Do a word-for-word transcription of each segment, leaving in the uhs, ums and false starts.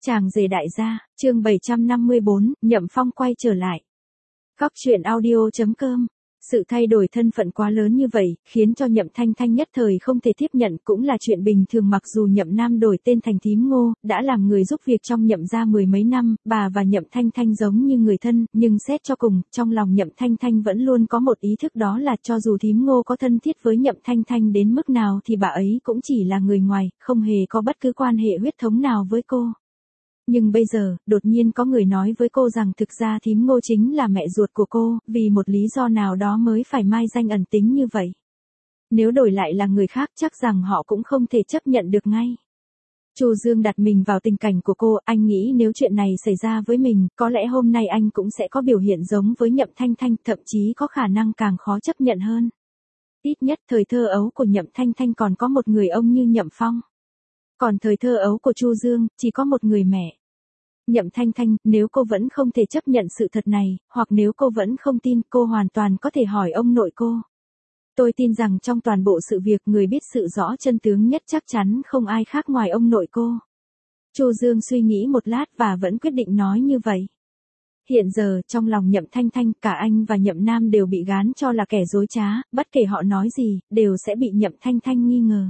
Chàng rể đại gia, chương bảy trăm năm mươi bốn, Nhậm Phong quay trở lại. Góc truyện audio chấm com. Sự thay đổi thân phận quá lớn như vậy, khiến cho Nhậm Thanh Thanh nhất thời không thể tiếp nhận, cũng là chuyện bình thường. Mặc dù Nhậm Nam đổi tên thành Thím Ngô, đã làm người giúp việc trong Nhậm gia mười mấy năm, bà và Nhậm Thanh Thanh giống như người thân, nhưng xét cho cùng, trong lòng Nhậm Thanh Thanh vẫn luôn có một ý thức, đó là cho dù Thím Ngô có thân thiết với Nhậm Thanh Thanh đến mức nào thì bà ấy cũng chỉ là người ngoài, không hề có bất cứ quan hệ huyết thống nào với cô. Nhưng bây giờ, đột nhiên có người nói với cô rằng thực ra Thím Ngô chính là mẹ ruột của cô, vì một lý do nào đó mới phải mai danh ẩn tính như vậy. Nếu đổi lại là người khác chắc rằng họ cũng không thể chấp nhận được ngay. Chu Dương đặt mình vào tình cảnh của cô, anh nghĩ nếu chuyện này xảy ra với mình, có lẽ hôm nay anh cũng sẽ có biểu hiện giống với Nhậm Thanh Thanh, thậm chí có khả năng càng khó chấp nhận hơn. Ít nhất thời thơ ấu của Nhậm Thanh Thanh còn có một người ông như Nhậm Phong. Còn thời thơ ấu của Chu Dương, chỉ có một người mẹ. Nhậm Thanh Thanh, nếu cô vẫn không thể chấp nhận sự thật này, hoặc nếu cô vẫn không tin, cô hoàn toàn có thể hỏi ông nội cô. Tôi tin rằng trong toàn bộ sự việc, người biết sự rõ chân tướng nhất chắc chắn không ai khác ngoài ông nội cô. Chu Dương suy nghĩ một lát và vẫn quyết định nói như vậy. Hiện giờ, trong lòng Nhậm Thanh Thanh, cả anh và Nhậm Nam đều bị gán cho là kẻ dối trá, bất kể họ nói gì, đều sẽ bị Nhậm Thanh Thanh nghi ngờ.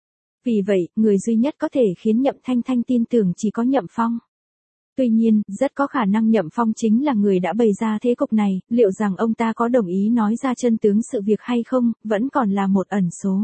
Vì vậy, người duy nhất có thể khiến Nhậm Thanh Thanh tin tưởng chỉ có Nhậm Phong. Tuy nhiên, rất có khả năng Nhậm Phong chính là người đã bày ra thế cục này, liệu rằng ông ta có đồng ý nói ra chân tướng sự việc hay không, vẫn còn là một ẩn số.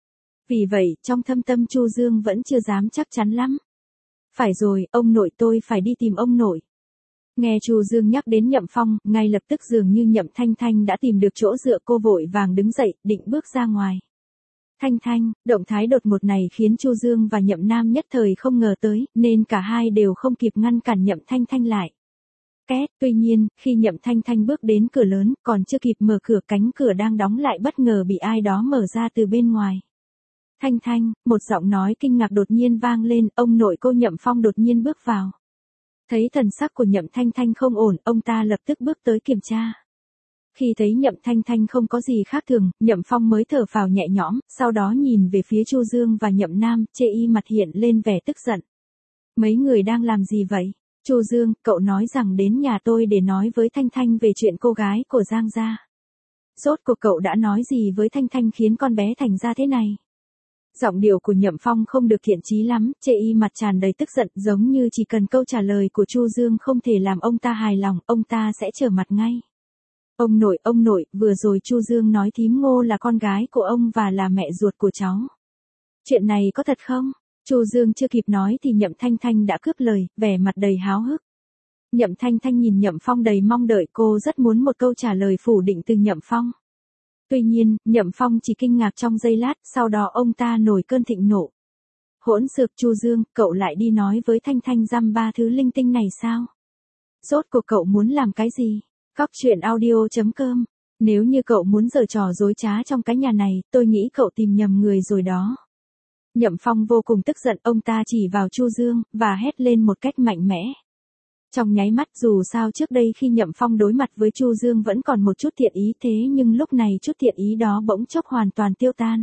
Vì vậy, trong thâm tâm Chu Dương vẫn chưa dám chắc chắn lắm. Phải rồi, ông nội tôi phải đi tìm ông nội. Nghe Chu Dương nhắc đến Nhậm Phong, ngay lập tức dường như Nhậm Thanh Thanh đã tìm được chỗ dựa, cô vội vàng đứng dậy, định bước ra ngoài. Thanh Thanh, động thái đột ngột này khiến Chu Dương và Nhậm Nam nhất thời không ngờ tới, nên cả hai đều không kịp ngăn cản Nhậm Thanh Thanh lại. Két, tuy nhiên, khi Nhậm Thanh Thanh bước đến cửa lớn, còn chưa kịp mở cửa, cánh cửa đang đóng lại bất ngờ bị ai đó mở ra từ bên ngoài. Thanh Thanh, một giọng nói kinh ngạc đột nhiên vang lên, ông nội cô Nhậm Phong đột nhiên bước vào. Thấy thần sắc của Nhậm Thanh Thanh không ổn, ông ta lập tức bước tới kiểm tra. Khi thấy Nhậm Thanh Thanh không có gì khác thường, Nhậm Phong mới thở phào nhẹ nhõm, sau đó nhìn về phía Chu Dương và Nhậm Nam, chê y mặt hiện lên vẻ tức giận. Mấy người đang làm gì vậy? Chu Dương, cậu nói rằng đến nhà tôi để nói với Thanh Thanh về chuyện cô gái của Giang gia. Rốt cuộc cậu đã nói gì với Thanh Thanh khiến con bé thành ra thế này? Giọng điệu của Nhậm Phong không được thiện chí lắm, chê y mặt tràn đầy tức giận, giống như chỉ cần câu trả lời của Chu Dương không thể làm ông ta hài lòng, ông ta sẽ trở mặt ngay. Ông nội, ông nội, vừa rồi Chu Dương nói Thím Ngô là con gái của ông và là mẹ ruột của cháu. Chuyện này có thật không? Chu Dương chưa kịp nói thì Nhậm Thanh Thanh đã cướp lời, vẻ mặt đầy háo hức. Nhậm Thanh Thanh nhìn Nhậm Phong đầy mong đợi, cô rất muốn một câu trả lời phủ định từ Nhậm Phong. Tuy nhiên, Nhậm Phong chỉ kinh ngạc trong giây lát, sau đó ông ta nổi cơn thịnh nộ. Hỗn xược, Chu Dương, cậu lại đi nói với Thanh Thanh dăm ba thứ linh tinh này sao? Rốt cuộc cậu muốn làm cái gì? Góc truyện audio chấm com. Nếu như cậu muốn giở trò dối trá trong cái nhà này, tôi nghĩ cậu tìm nhầm người rồi đó. Nhậm Phong vô cùng tức giận, ông ta chỉ vào Chu Dương, và hét lên một cách mạnh mẽ. Trong nháy mắt, dù sao trước đây khi Nhậm Phong đối mặt với Chu Dương vẫn còn một chút thiện ý, thế nhưng lúc này chút thiện ý đó bỗng chốc hoàn toàn tiêu tan.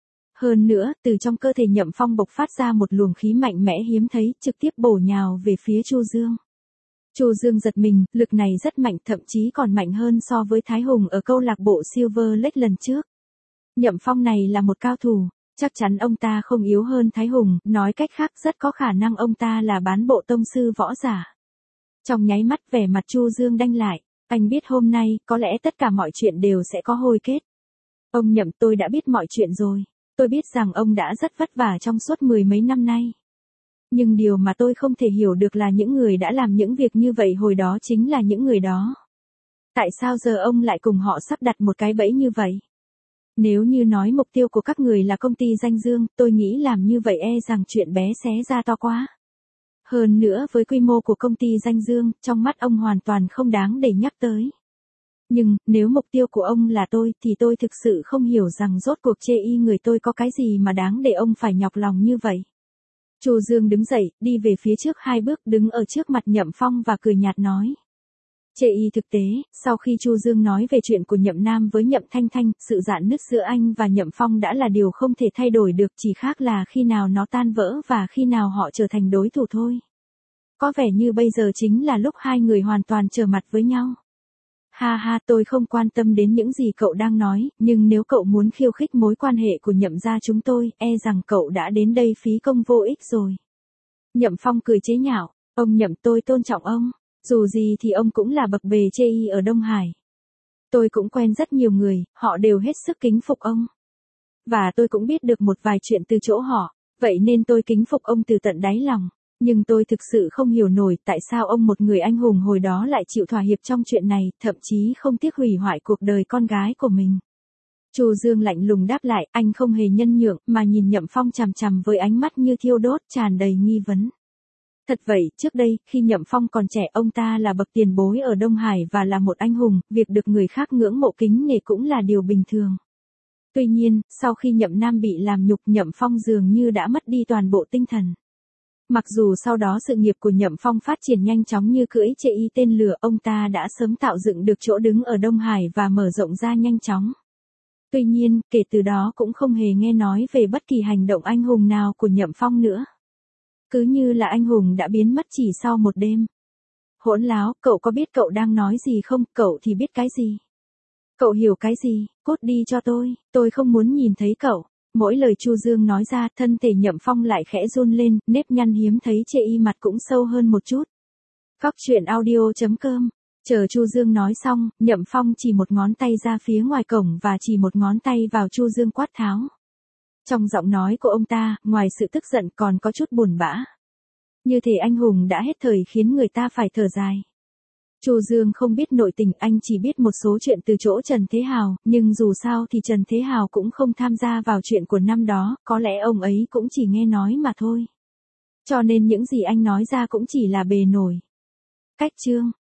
Hơn nữa, từ trong cơ thể Nhậm Phong bộc phát ra một luồng khí mạnh mẽ hiếm thấy, trực tiếp bổ nhào về phía Chu Dương. Chu Dương giật mình, lực này rất mạnh, thậm chí còn mạnh hơn so với Thái Hùng ở câu lạc bộ Silver Lake lần trước. Nhậm Phong này là một cao thủ, chắc chắn ông ta không yếu hơn Thái Hùng, nói cách khác rất có khả năng ông ta là bán bộ tông sư võ giả. Trong nháy mắt vẻ mặt Chu Dương đanh lại, anh biết hôm nay, có lẽ tất cả mọi chuyện đều sẽ có hồi kết. Ông Nhậm, tôi đã biết mọi chuyện rồi, tôi biết rằng ông đã rất vất vả trong suốt mười mấy năm nay. Nhưng điều mà tôi không thể hiểu được là những người đã làm những việc như vậy hồi đó chính là những người đó. Tại sao giờ ông lại cùng họ sắp đặt một cái bẫy như vậy? Nếu như nói mục tiêu của các người là công ty danh dương, tôi nghĩ làm như vậy e rằng chuyện bé xé ra to quá. Hơn nữa với quy mô của công ty danh dương, trong mắt ông hoàn toàn không đáng để nhắc tới. Nhưng, nếu mục tiêu của ông là tôi, thì tôi thực sự không hiểu rằng rốt cuộc chê y người tôi có cái gì mà đáng để ông phải nhọc lòng như vậy. Chu Dương đứng dậy, đi về phía trước hai bước, đứng ở trước mặt Nhậm Phong và cười nhạt nói. Chê y thực tế, sau khi Chu Dương nói về chuyện của Nhậm Nam với Nhậm Thanh Thanh, sự rạn nứt giữa anh và Nhậm Phong đã là điều không thể thay đổi được, chỉ khác là khi nào nó tan vỡ và khi nào họ trở thành đối thủ thôi. Có vẻ như bây giờ chính là lúc hai người hoàn toàn trở mặt với nhau. Ha ha, tôi không quan tâm đến những gì cậu đang nói, nhưng nếu cậu muốn khiêu khích mối quan hệ của Nhậm gia chúng tôi, e rằng cậu đã đến đây phí công vô ích rồi. Nhậm Phong cười chế nhạo, ông Nhậm, tôi tôn trọng ông, dù gì thì ông cũng là bậc bề chê y ở Đông Hải. Tôi cũng quen rất nhiều người, họ đều hết sức kính phục ông. Và tôi cũng biết được một vài chuyện từ chỗ họ, vậy nên tôi kính phục ông từ tận đáy lòng. Nhưng tôi thực sự không hiểu nổi tại sao ông, một người anh hùng hồi đó, lại chịu thỏa hiệp trong chuyện này, thậm chí không tiếc hủy hoại cuộc đời con gái của mình. Chu Dương lạnh lùng đáp lại, anh không hề nhân nhượng, mà nhìn Nhậm Phong chằm chằm với ánh mắt như thiêu đốt, tràn đầy nghi vấn. Thật vậy, trước đây, khi Nhậm Phong còn trẻ, ông ta là bậc tiền bối ở Đông Hải và là một anh hùng, việc được người khác ngưỡng mộ kính nể cũng là điều bình thường. Tuy nhiên, sau khi Nhậm Nam bị làm nhục, Nhậm Phong dường như đã mất đi toàn bộ tinh thần. Mặc dù sau đó sự nghiệp của Nhậm Phong phát triển nhanh chóng như cưỡi chê y tên lửa, ông ta đã sớm tạo dựng được chỗ đứng ở Đông Hải và mở rộng ra nhanh chóng. Tuy nhiên, kể từ đó cũng không hề nghe nói về bất kỳ hành động anh hùng nào của Nhậm Phong nữa. Cứ như là anh hùng đã biến mất chỉ sau một đêm. Hỗn láo, cậu có biết cậu đang nói gì không? Cậu thì biết cái gì? Cậu hiểu cái gì? Cút đi cho tôi, tôi không muốn nhìn thấy cậu. Mỗi lời Chu Dương nói ra, thân thể Nhậm Phong lại khẽ run lên, nếp nhăn hiếm thấy chê y mặt cũng sâu hơn một chút. Cóc truyện audio chấm com. Chờ Chu Dương nói xong, Nhậm Phong chỉ một ngón tay ra phía ngoài cổng và chỉ một ngón tay vào Chu Dương quát tháo. Trong giọng nói của ông ta, ngoài sự tức giận còn có chút buồn bã. Như thể anh hùng đã hết thời khiến người ta phải thở dài. Chu Dương không biết nội tình, anh chỉ biết một số chuyện từ chỗ Trần Thế Hào, nhưng dù sao thì Trần Thế Hào cũng không tham gia vào chuyện của năm đó, có lẽ ông ấy cũng chỉ nghe nói mà thôi. Cho nên những gì anh nói ra cũng chỉ là bề nổi. Cách chương